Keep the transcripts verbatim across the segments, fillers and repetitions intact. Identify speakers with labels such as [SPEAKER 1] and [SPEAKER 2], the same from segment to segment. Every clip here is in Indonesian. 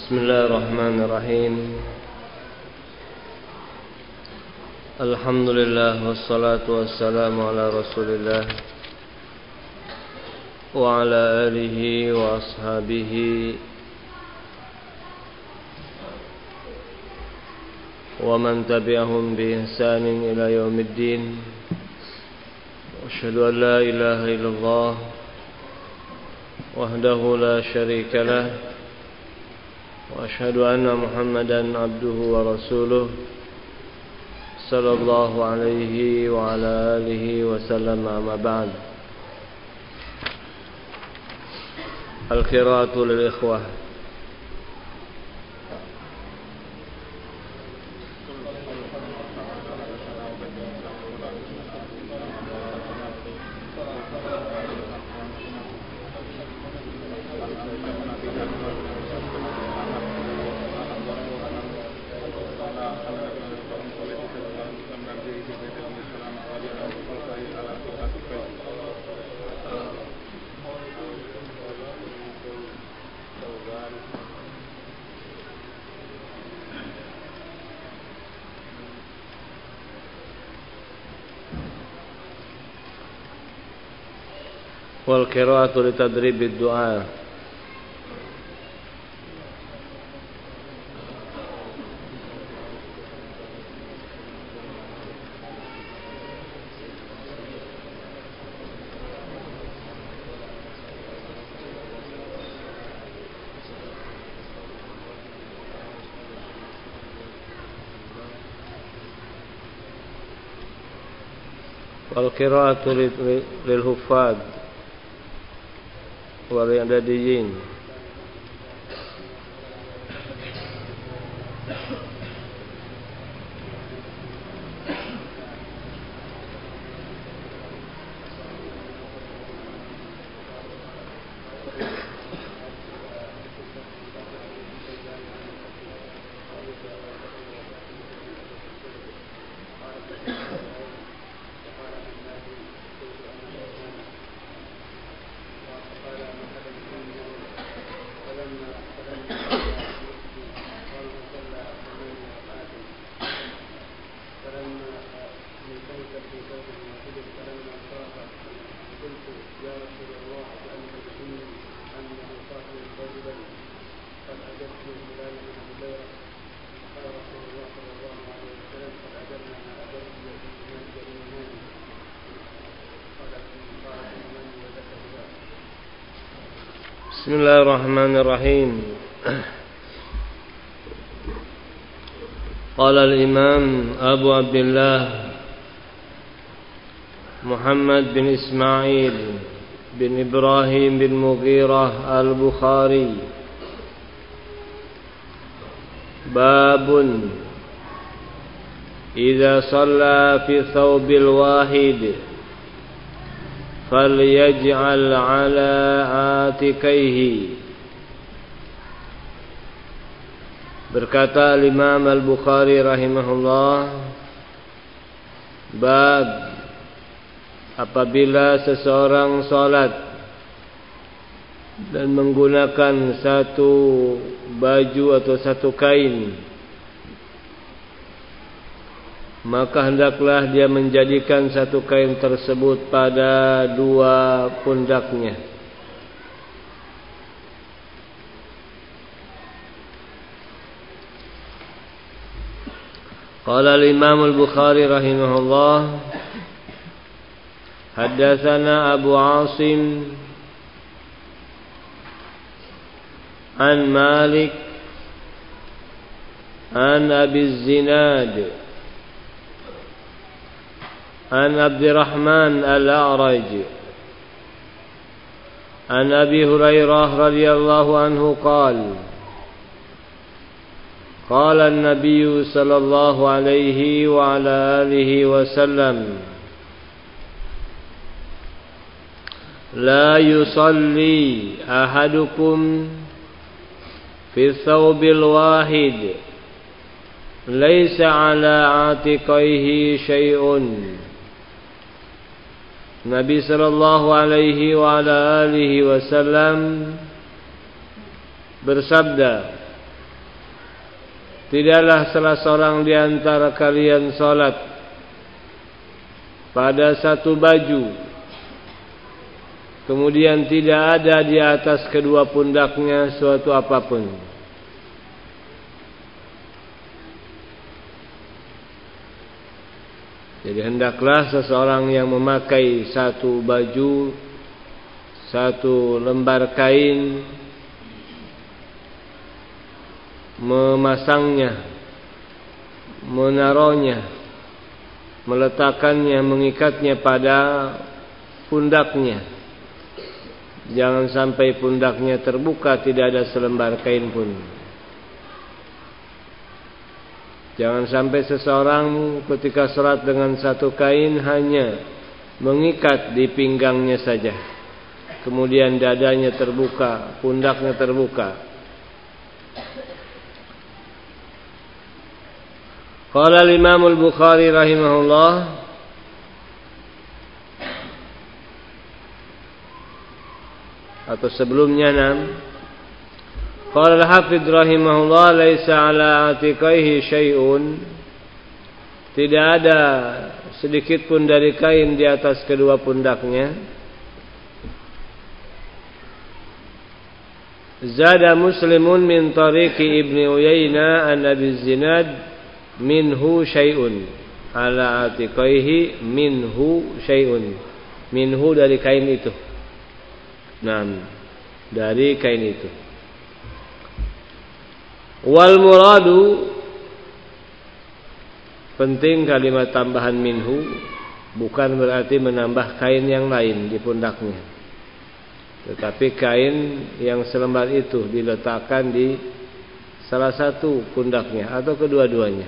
[SPEAKER 1] Bismillahirrahmanirrahim. Alhamdulillah wassalatu wassalamu ala Rasulillah wa ala alihi wa ashabihi wa man tabi'ahum bi ihsanin ila yaumiddin. Asyhadu an la ilaha illallah wahdahu la syarika lah wa asyhadu anna Muhammadan abduhu wa rasuluh sallallahu alaihi wa ala alihi wa sallam. Amma ba'd. Al-qira'atu lil ikhwah. Wal qira'atu li tadribid du'a. Wal qira'atu lil huffaz wal i'dadiyin. Bismillahirrahmanirrahim. Qala al-Imam Abu Abdullah Muhammad bin Ismail bin Ibrahim bin Mughirah al-Bukhari, babun idza shalla fi thawbil wahid falyaj'al ala atikaihi. Berkata Imam Al-Bukhari rahimahullah, bab apabila seseorang salat dan menggunakan satu baju atau satu kain, maka hendaklah dia menjadikan satu kain tersebut pada dua pundaknya. Qala al-Imam Al-Bukhari rahimahullah, haddatsana Abu Asim an Malik an Abi Zinad عن عبد الرحمن الأعرج عن أبي هريرة رضي الله عنه قال قال النبي صلى الله عليه وعلى آله وسلم لا يصلي أحدكم في الثوب الواحد ليس على عاتقيه شيء. Nabi sallallahu alaihi wa ala alihi wasallam bersabda, tidaklah salah seorang di antara kalian salat pada satu baju, kemudian tidak ada di atas kedua pundaknya suatu apapun. Jadi hendaklah seseorang yang memakai satu baju, satu lembar kain, memasangnya, menaruhnya, meletakkannya, mengikatnya pada pundaknya. Jangan sampai pundaknya terbuka, tidak ada selembar kain pun. Jangan sampai seseorang ketika salat dengan satu kain hanya mengikat di pinggangnya saja, kemudian dadanya terbuka, pundaknya terbuka. Qala al-Imam al-Bukhari rahimahullah, atau sebelumnya nam qala al-Hafidh rahimahullah, laisa ala atiqaihi syai'un, tidak ada sedikit pun dari kain di atas kedua pundaknya. Zada Muslimun min tariqi Ibni Uyainah an Abi Zinad minhu syai'un, ala atiqaihi minhu syai'un, minhu dari kain itu. Nah, dari kain itu. Wal muradu, penting kalimat tambahan minhu, bukan berarti menambah kain yang lain di pundaknya, tetapi kain yang selembar itu diletakkan di salah satu pundaknya atau kedua-duanya.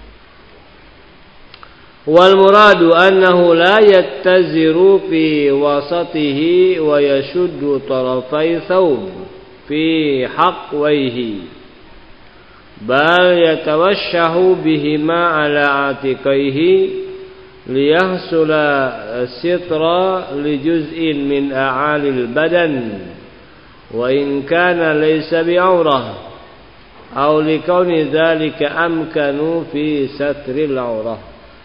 [SPEAKER 1] Wal muradu annahu la yattaziru fi wasatihi wa yashuddu tarafai thawb fi haqwaihi, bal yatawashshahu bihima ala atiqaihi liyahsula sitra li juz'in min a'alil badan wa in kana laysa bi'aurah aw li kauni dhalika amkanu fi satril aurah.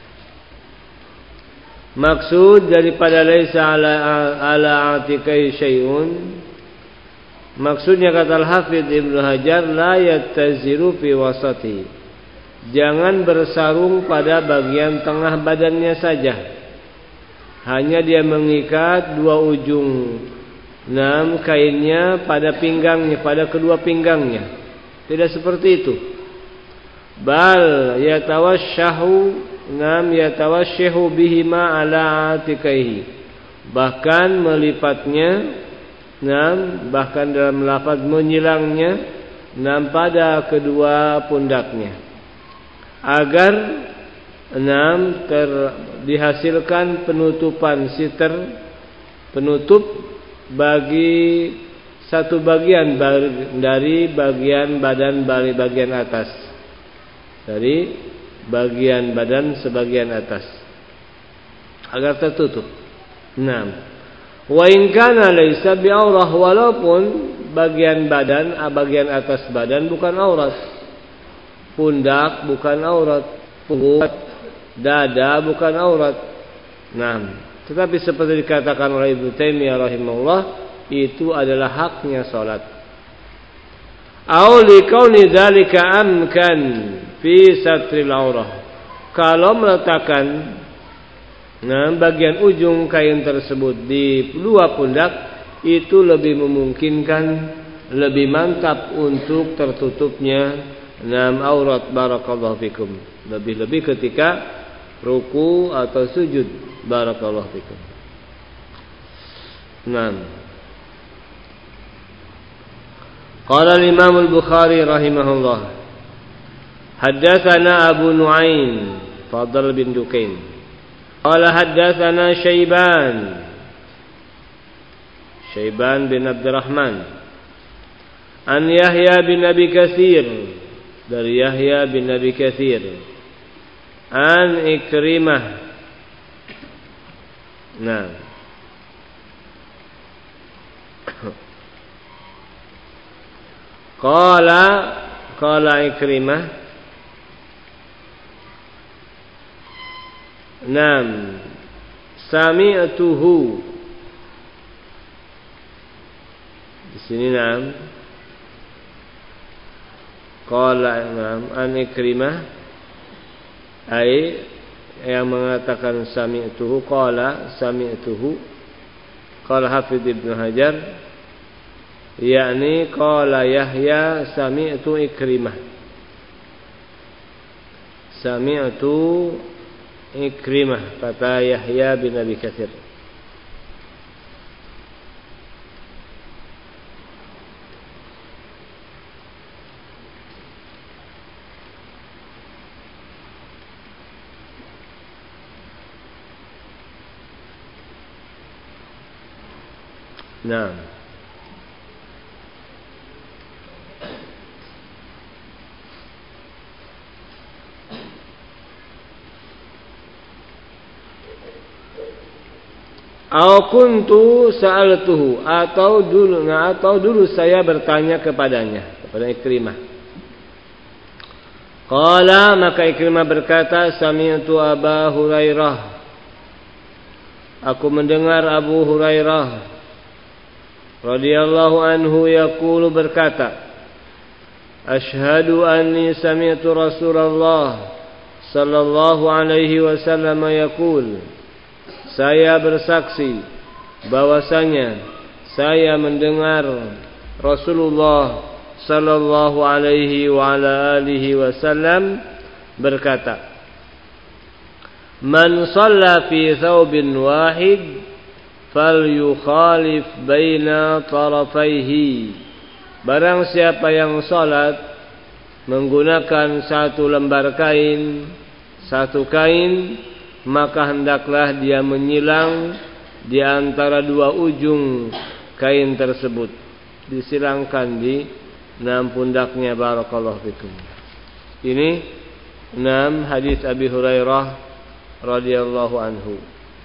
[SPEAKER 1] Maksud daripada laisa ala ala atiqai syai'un, maksudnya kata Al-Hafidh Ibnu Hajar, la yattaziru fi wasati, jangan bersarung pada bagian tengah badannya saja, hanya dia mengikat dua ujung enam kainnya pada pinggangnya, pada kedua pinggangnya. Tidak seperti itu. Bal yatawashshahu nam yatawashshahu bihima ala atiqaihi, bahkan melipatnya, nam bahkan dalam lafaz menyilangnya, nam pada kedua pundaknya, agar enam ter dihasilkan penutupan siter, penutup bagi satu bagian dari bagian badan, dari bagian atas, dari bagian badan sebagian atas, agar tertutup. Enam. Wa in kana laysa bi'aurah, walaupun bagian badan, bagian atas badan bukan aurat, pundak bukan aurat, punggung, dada bukan aurat. Nah, tetapi seperti dikatakan oleh Ibnu Taimiyah rahimahullah, itu adalah haknya salat. Au li kauni dzalika amkan fi satril aurah, kalau meletakkan nah bagian ujung kain tersebut di dua pundak, itu lebih memungkinkan, lebih mantap untuk tertutupnya enam aurat. Barakallahu fikum. Lebih-lebih ketika ruku atau sujud. Barakallahu fikum. Naam. Qala al-Imam al-Bukhari rahimahullah, haddatsana Abu Nu'aim Fadl bin Dukain qala haddatsana Syaiban Syaiban bin Abdurrahman an Yahya bin Abi Katsir, dari Yahya bin Abi Katsir, an Ikrimah. Nah, Qala Qala Ikrimah, Naam. Sami'tuhu. Di sini naam. Qala naam an Ikrimah ai yang mengatakan sami'tuhu qala sami'tuhu qala Hafidz Ibnu Hajar yakni qala Yahya sami'tu Ikrimah sami'tu Ikrimah kata Yahya bin Abi Katsir. Nah, au kuntu sa'altuhu atau dulu nah, atau dulu saya bertanya kepadanya kepada Ikrimah. Qala maka Ikrimah berkata sami'tu Aba Hurairah aku mendengar Abu Hurairah radhiyallahu anhu yaqulu berkata asyhadu anni sami'tu Rasulullah sallallahu alaihi wasallam yaqul saya bersaksi bahwasanya saya mendengar Rasulullah sallallahu alaihi wa ala alihi wasallam berkata man shalla fi thawbin wahid falyukhalif baina tarafaihi barang siapa yang salat menggunakan satu lembar kain satu kain maka hendaklah dia menyilang di antara dua ujung kain tersebut disilangkan di enam pundaknya barakallahu fikum. Ini enam hadis Abi Hurairah radhiyallahu anhu.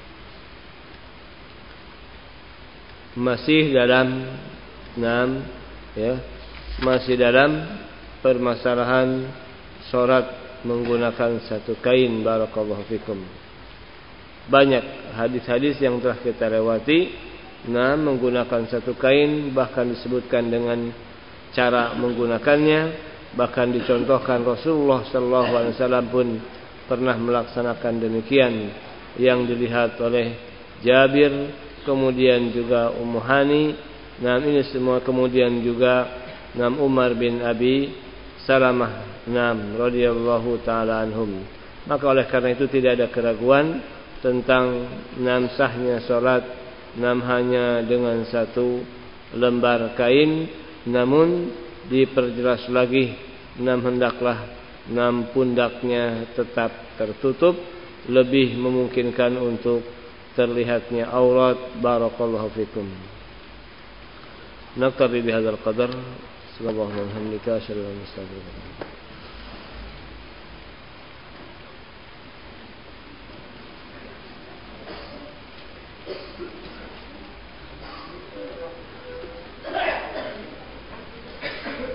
[SPEAKER 1] Masih dalam enam ya, masih dalam permasalahan salat menggunakan satu kain barakallahu fikum. Banyak hadis-hadis yang telah kita lewati nah menggunakan satu kain bahkan disebutkan dengan cara menggunakannya bahkan dicontohkan Rasulullah sallallahu alaihi wasallam pun pernah melaksanakan demikian yang dilihat oleh Jabir kemudian juga Ummu Hani nah ini semua kemudian juga nam Umar bin Abi Salamah nam radhiyallahu taala anhum. Maka oleh karena itu tidak ada keraguan tentang enam sahnya salat enam hanya dengan satu lembar kain namun diperjelas lagi enam hendaklah enam pundaknya tetap tertutup lebih memungkinkan untuk terlihatnya aurat barakallahu fikum. Naktabi bihadzal qadar subhanallahi wa bihamdihi asyhadu an la ilaha illa anta